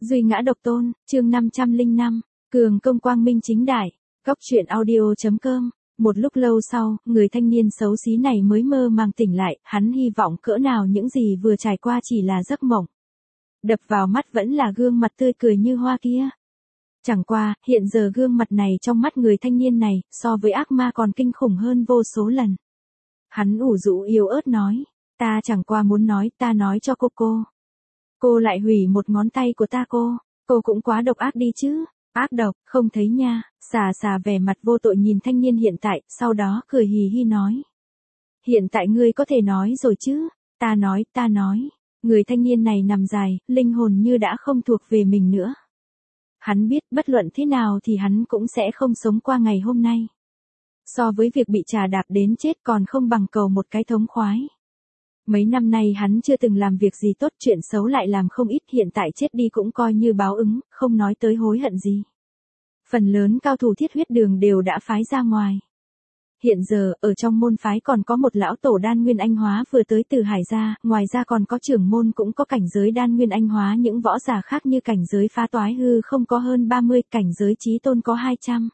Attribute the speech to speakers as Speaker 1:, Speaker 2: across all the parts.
Speaker 1: Duy ngã độc tôn, chương 505, cường công quang minh chính đại, góc truyện audio.com. Một lúc lâu sau, người thanh niên xấu xí này mới mơ màng tỉnh lại, hắn hy vọng cỡ nào những gì vừa trải qua chỉ là giấc mộng. Đập vào mắt vẫn là gương mặt tươi cười như hoa kia. Chẳng qua, hiện giờ gương mặt này trong mắt người thanh niên này, so với ác ma còn kinh khủng hơn vô số lần. Hắn ủ rũ yếu ớt nói, ta chẳng qua muốn nói, ta nói cho cô. Cô lại hủy một ngón tay của ta cô cũng quá độc ác đi chứ. Ác độc, không thấy nha. Xà vẻ mặt vô tội nhìn thanh niên hiện tại, sau đó cười hì hì nói. Hiện tại ngươi có thể nói rồi chứ. Ta nói. Người thanh niên này nằm dài, linh hồn như đã không thuộc về mình nữa. Hắn biết bất luận thế nào thì hắn cũng sẽ không sống qua ngày hôm nay. So với việc bị trà đạp đến chết còn không bằng cầu một cái thống khoái. Mấy năm nay hắn chưa từng làm việc gì tốt, chuyện xấu lại làm không ít, hiện tại chết đi cũng coi như báo ứng, không nói tới hối hận gì. Phần lớn cao thủ thiết huyết đường đều đã phái ra ngoài. Hiện giờ, ở trong môn phái còn có một lão tổ đan nguyên anh hóa vừa tới từ Hải gia, ngoài ra còn có trưởng môn cũng có cảnh giới đan nguyên anh hóa, những võ giả khác như cảnh giới phá toái hư không có hơn 30, cảnh giới chí tôn có 200.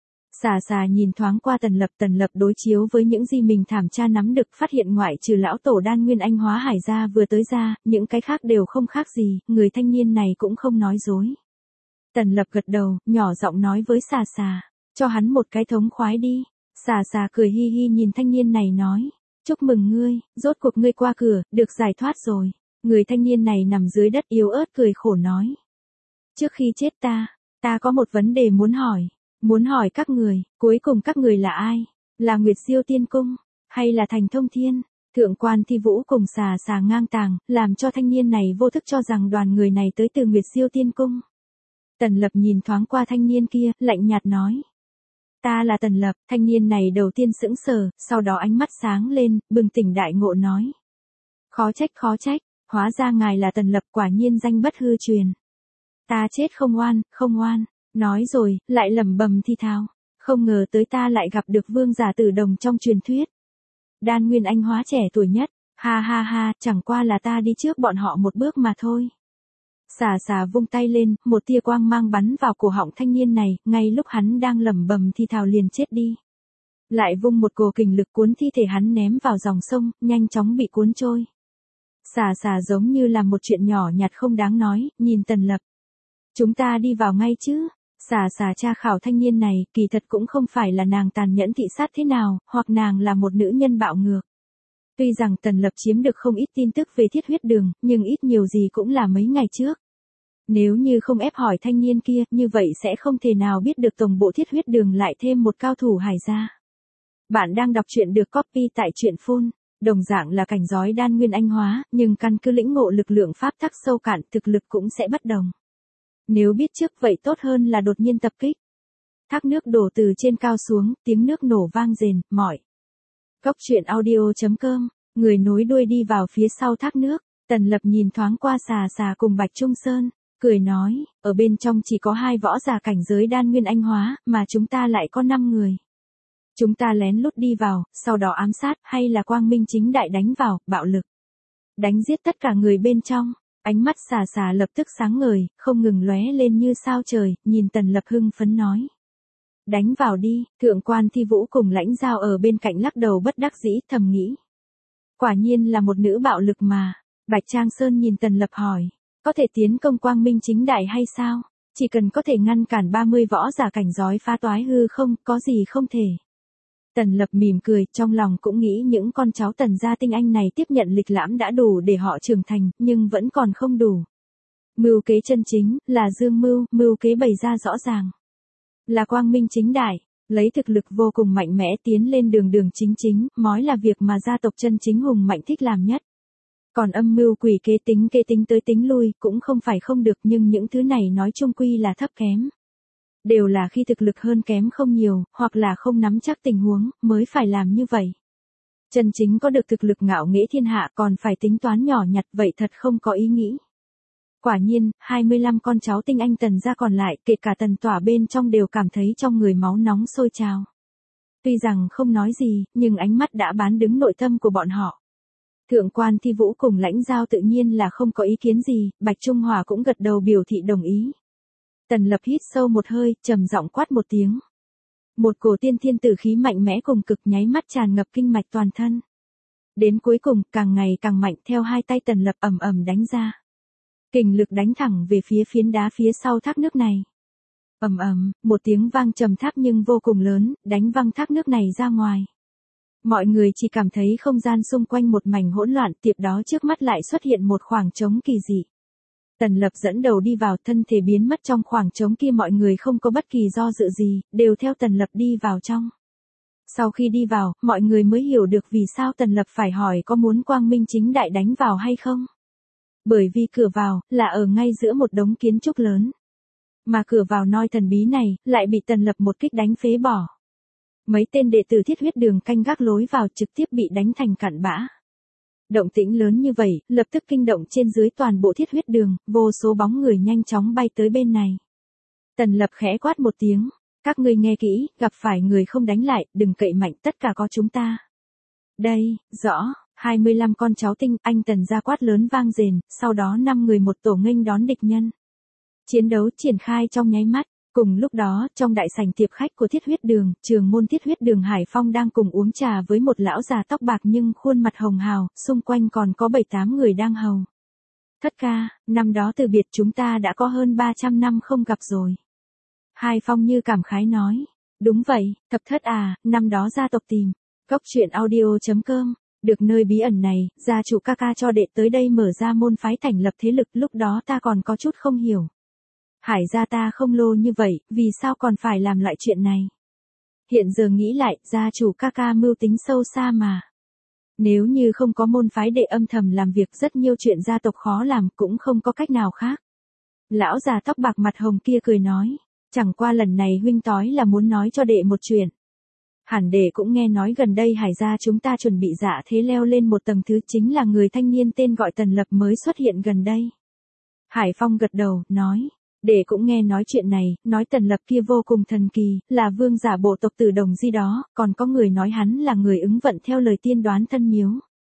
Speaker 1: Xà nhìn thoáng qua Tần Lập đối chiếu với những gì mình thảm tra nắm được, phát hiện ngoại trừ lão tổ đan nguyên anh hóa Hải gia vừa tới ra, những cái khác đều không khác gì, người thanh niên này cũng không nói dối. Tần Lập gật đầu, nhỏ giọng nói với xà, cho hắn một cái thống khoái đi. Xà cười hi hi nhìn thanh niên này nói, chúc mừng ngươi, rốt cuộc ngươi qua cửa, được giải thoát rồi. Người thanh niên này nằm dưới đất yếu ớt cười khổ nói. Trước khi chết ta có một vấn đề muốn hỏi các người, cuối cùng các người là ai? Là Nguyệt Diêu Tiên Cung, hay là Thành Thông Thiên? Thượng quan Thi Vũ cùng xà ngang tàng, làm cho thanh niên này vô thức cho rằng đoàn người này tới từ Nguyệt Diêu Tiên Cung. Tần Lập nhìn thoáng qua thanh niên kia, lạnh nhạt nói. Ta là Tần Lập. Thanh niên này đầu tiên sững sờ, sau đó ánh mắt sáng lên, bừng tỉnh đại ngộ nói. Khó trách, hóa ra ngài là Tần Lập, quả nhiên danh bất hư truyền. Ta chết không oan. Nói rồi, lại lẩm bẩm thi thào. Không ngờ tới ta lại gặp được vương giả tử đồng trong truyền thuyết. Đan nguyên anh hóa trẻ tuổi nhất, ha, chẳng qua là ta đi trước bọn họ một bước mà thôi. Xà vung tay lên, một tia quang mang bắn vào cổ họng thanh niên này, ngay lúc hắn đang lẩm bẩm thì thào liền chết đi. Lại vung một cỗ kình lực cuốn thi thể hắn ném vào dòng sông, nhanh chóng bị cuốn trôi. Xà giống như là một chuyện nhỏ nhặt không đáng nói, nhìn Tần Lập. Chúng ta đi vào ngay chứ. Xà tra khảo thanh niên này, kỳ thật cũng không phải là nàng tàn nhẫn thị sát thế nào, hoặc nàng là một nữ nhân bạo ngược. Tuy rằng Tần Lập chiếm được không ít tin tức về thiết huyết đường, nhưng ít nhiều gì cũng là mấy ngày trước. Nếu như không ép hỏi thanh niên kia, như vậy sẽ không thể nào biết được tổng bộ thiết huyết đường lại thêm một cao thủ Hải gia. Bạn đang đọc truyện được copy tại truyện phun, đồng dạng là cảnh giới đan nguyên anh hóa, nhưng căn cứ lĩnh ngộ lực lượng pháp tắc sâu cạn, thực lực cũng sẽ bất đồng. Nếu biết trước vậy tốt hơn là đột nhiên tập kích. Thác nước đổ từ trên cao xuống, tiếng nước nổ vang rền, mỏi. Góc truyện audio.com, người nối đuôi đi vào phía sau thác nước. Tần Lập nhìn thoáng qua xà cùng Bạch Trung Sơn, cười nói, ở bên trong chỉ có 2 võ giả cảnh giới đan nguyên anh hóa, mà chúng ta lại có 5 người. Chúng ta lén lút đi vào, sau đó ám sát, hay là quang minh chính đại đánh vào, bạo lực. Đánh giết tất cả người bên trong. Ánh mắt xà lập tức sáng ngời, không ngừng lóe lên như sao trời, nhìn Tần Lập hưng phấn nói. Đánh vào đi. Thượng quan Thi Vũ cùng Lãnh Giao ở bên cạnh lắc đầu bất đắc dĩ, thầm nghĩ. Quả nhiên là một nữ bạo lực mà. Bạch Trang Sơn nhìn Tần Lập hỏi. Có thể tiến công quang minh chính đại hay sao? Chỉ cần có thể ngăn cản 30 võ giả cảnh giới phá toái hư không, có gì không thể. Tần Lập mỉm cười, trong lòng cũng nghĩ những con cháu Tần gia tinh anh này tiếp nhận lịch lãm đã đủ để họ trưởng thành, nhưng vẫn còn không đủ. Mưu kế chân chính, là dương mưu kế bày ra rõ ràng. Là quang minh chính đại, lấy thực lực vô cùng mạnh mẽ tiến lên đường chính, mói là việc mà gia tộc chân chính hùng mạnh thích làm nhất. Còn âm mưu quỷ kế tính tới tính lui, cũng không phải không được, nhưng những thứ này nói chung quy là thấp kém. Đều là khi thực lực hơn kém không nhiều, hoặc là không nắm chắc tình huống, mới phải làm như vậy. Chân chính có được thực lực ngạo nghễ thiên hạ còn phải tính toán nhỏ nhặt, vậy thật không có ý nghĩ. Quả nhiên, 25 con cháu tinh anh Tần gia còn lại, kể cả Tần Tỏa bên trong đều cảm thấy trong người máu nóng sôi trào. Tuy rằng không nói gì, nhưng ánh mắt đã bán đứng nội tâm của bọn họ. Thượng quan Thi Vũ cùng Lãnh Giao tự nhiên là không có ý kiến gì, Bạch Trung Hòa cũng gật đầu biểu thị đồng ý. Tần Lập hít sâu một hơi, trầm giọng quát một tiếng. Một cổ tiên thiên tử khí mạnh mẽ cùng cực nháy mắt tràn ngập kinh mạch toàn thân. Đến cuối cùng, càng ngày càng mạnh, theo hai tay Tần Lập ầm ầm đánh ra. Kình lực đánh thẳng về phía phiến đá phía sau thác nước này. Ầm ầm, một tiếng vang trầm thấp nhưng vô cùng lớn, đánh văng thác nước này ra ngoài. Mọi người chỉ cảm thấy không gian xung quanh một mảnh hỗn loạn, tiếp đó trước mắt lại xuất hiện một khoảng trống kỳ dị. Tần Lập dẫn đầu đi vào, thân thể biến mất trong khoảng trống kia, mọi người không có bất kỳ do dự gì, đều theo Tần Lập đi vào trong. Sau khi đi vào, mọi người mới hiểu được vì sao Tần Lập phải hỏi có muốn quang minh chính đại đánh vào hay không. Bởi vì cửa vào, là ở ngay giữa một đống kiến trúc lớn. Mà cửa vào noi thần bí này, lại bị Tần Lập một kích đánh phế bỏ. Mấy tên đệ tử Thiết Huyết Đường canh gác lối vào trực tiếp bị đánh thành cặn bã. Động tĩnh lớn như vậy, lập tức kinh động trên dưới toàn bộ Thiết Huyết Đường, vô số bóng người nhanh chóng bay tới bên này. Tần Lập khẽ quát một tiếng, các ngươi nghe kỹ, gặp phải người không đánh lại, đừng cậy mạnh, tất cả có chúng ta. Đây, rõ, 25 con cháu tinh, anh Tần ra quát lớn vang rền, sau đó 5 người một tổ nghênh đón địch nhân. Chiến đấu triển khai trong nháy mắt. Cùng lúc đó, trong đại sảnh tiệc khách của Thiết Huyết Đường, trưởng môn Thiết Huyết Đường Hải Phong đang cùng uống trà với một lão già tóc bạc nhưng khuôn mặt hồng hào, xung quanh còn có 7-8 người đang hầu. Thất ca, năm đó từ biệt chúng ta đã có hơn 300 năm không gặp rồi. Hải Phong như cảm khái nói. Đúng vậy, thập thất à, năm đó gia tộc tìm. Cốc truyện audio.com. Được nơi bí ẩn này, gia chủ ca ca cho đệ tới đây mở ra môn phái thành lập thế lực, lúc đó ta còn có chút không hiểu. Hải gia ta không lô như vậy, vì sao còn phải làm loại chuyện này? Hiện giờ nghĩ lại, gia chủ ca ca mưu tính sâu xa mà. Nếu như không có môn phái đệ âm thầm làm việc, rất nhiều chuyện gia tộc khó làm, cũng không có cách nào khác. Lão già tóc bạc mặt hồng kia cười nói, chẳng qua lần này huynh tối là muốn nói cho đệ một chuyện. Hẳn đệ cũng nghe nói gần đây Hải gia chúng ta chuẩn bị dạ thế leo lên một tầng thứ, chính là người thanh niên tên gọi Tần Lập mới xuất hiện gần đây. Hải Phong gật đầu, nói. Đệ cũng nghe nói chuyện này, nói Tần Lập kia vô cùng thần kỳ, là vương giả bộ tộc Tử Đồng Di đó, còn có người nói hắn là người ứng vận theo lời tiên đoán thân miếu.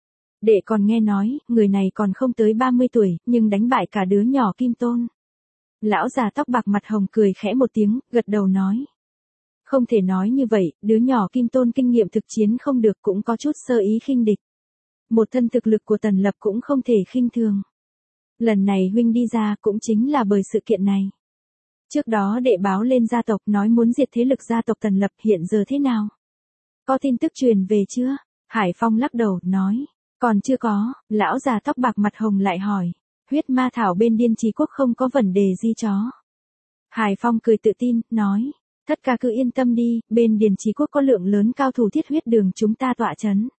Speaker 1: Đệ còn nghe nói, người này còn không tới 30 tuổi, nhưng đánh bại cả đứa nhỏ Kim Tôn. Lão già tóc bạc mặt hồng cười khẽ một tiếng, gật đầu nói. Không thể nói như vậy, đứa nhỏ Kim Tôn kinh nghiệm thực chiến không được, cũng có chút sơ ý khinh địch. Một thân thực lực của Tần Lập cũng không thể khinh thường. Lần này huynh đi ra cũng chính là bởi sự kiện này. Trước đó đệ báo lên gia tộc nói muốn diệt thế lực gia tộc Tần Lập, hiện giờ thế nào? Có tin tức truyền về chưa? Hải Phong lắc đầu, nói. Còn chưa có, lão già tóc bạc mặt hồng lại hỏi. Huyết ma thảo bên Điên Trì Quốc không có vấn đề gì chó. Hải Phong cười tự tin, nói. Tất cả cứ yên tâm đi, bên Điền Trì Quốc có lượng lớn cao thủ Thiết Huyết Đường chúng ta tọa chấn.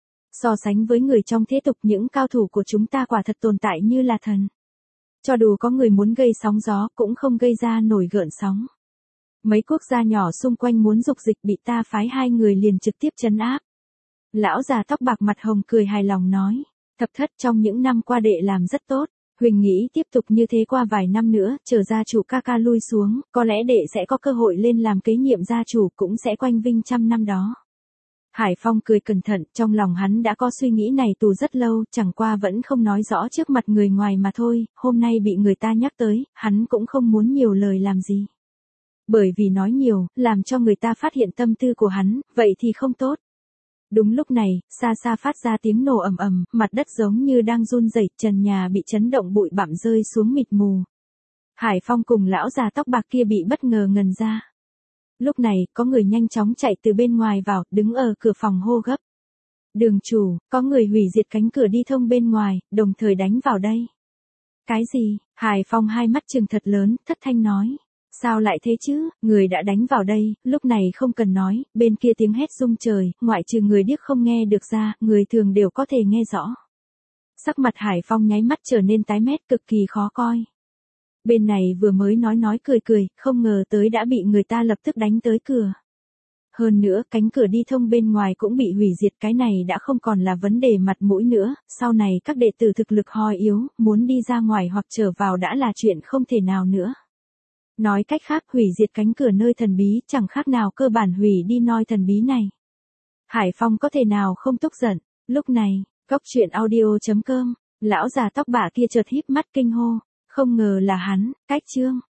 Speaker 1: So sánh với người trong thế tục, những cao thủ của chúng ta quả thật tồn tại như là thần. Cho dù có người muốn gây sóng gió cũng không gây ra nổi gợn sóng. Mấy quốc gia nhỏ xung quanh muốn dục dịch bị ta phái 2 người liền trực tiếp trấn áp. Lão già tóc bạc mặt hồng cười hài lòng nói. Thập thất, trong những năm qua đệ làm rất tốt. Huỳnh nghĩ tiếp tục như thế qua vài năm nữa, chờ gia chủ ca ca lui xuống, có lẽ đệ sẽ có cơ hội lên làm kế nhiệm gia chủ, cũng sẽ quanh vinh 100 năm đó. Hải Phong cười cẩn thận, trong lòng hắn đã có suy nghĩ này từ rất lâu, chẳng qua vẫn không nói rõ trước mặt người ngoài mà thôi, hôm nay bị người ta nhắc tới, hắn cũng không muốn nhiều lời làm gì. Bởi vì nói nhiều, làm cho người ta phát hiện tâm tư của hắn, vậy thì không tốt. Đúng lúc này, xa xa phát ra tiếng nổ ầm ầm, mặt đất giống như đang run rẩy, trần nhà bị chấn động, bụi bặm rơi xuống mịt mù. Hải Phong cùng lão già tóc bạc kia bị bất ngờ ngần ra. Lúc này, có người nhanh chóng chạy từ bên ngoài vào, đứng ở cửa phòng hô gấp. Đường chủ, có người hủy diệt cánh cửa đi thông bên ngoài, đồng thời đánh vào đây. Cái gì? Hải Phong hai mắt trừng thật lớn, thất thanh nói. Sao lại thế chứ, người đã đánh vào đây, lúc này không cần nói, bên kia tiếng hét rung trời, ngoại trừ người điếc không nghe được ra, người thường đều có thể nghe rõ. Sắc mặt Hải Phong nháy mắt trở nên tái mét, cực kỳ khó coi. Bên này vừa mới nói cười, không ngờ tới đã bị người ta lập tức đánh tới cửa. Hơn nữa, cánh cửa đi thông bên ngoài cũng bị hủy diệt, cái này đã không còn là vấn đề mặt mũi nữa, sau này các đệ tử thực lực hoi yếu, muốn đi ra ngoài hoặc trở vào đã là chuyện không thể nào nữa. Nói cách khác, hủy diệt cánh cửa nơi thần bí chẳng khác nào cơ bản hủy đi nơi thần bí này. Hải Phong có thể nào không tức giận, lúc này, Cốc truyện audio.com, lão già tóc bạc kia chợt híp mắt kinh hô, không ngờ là hắn, Cách Trương.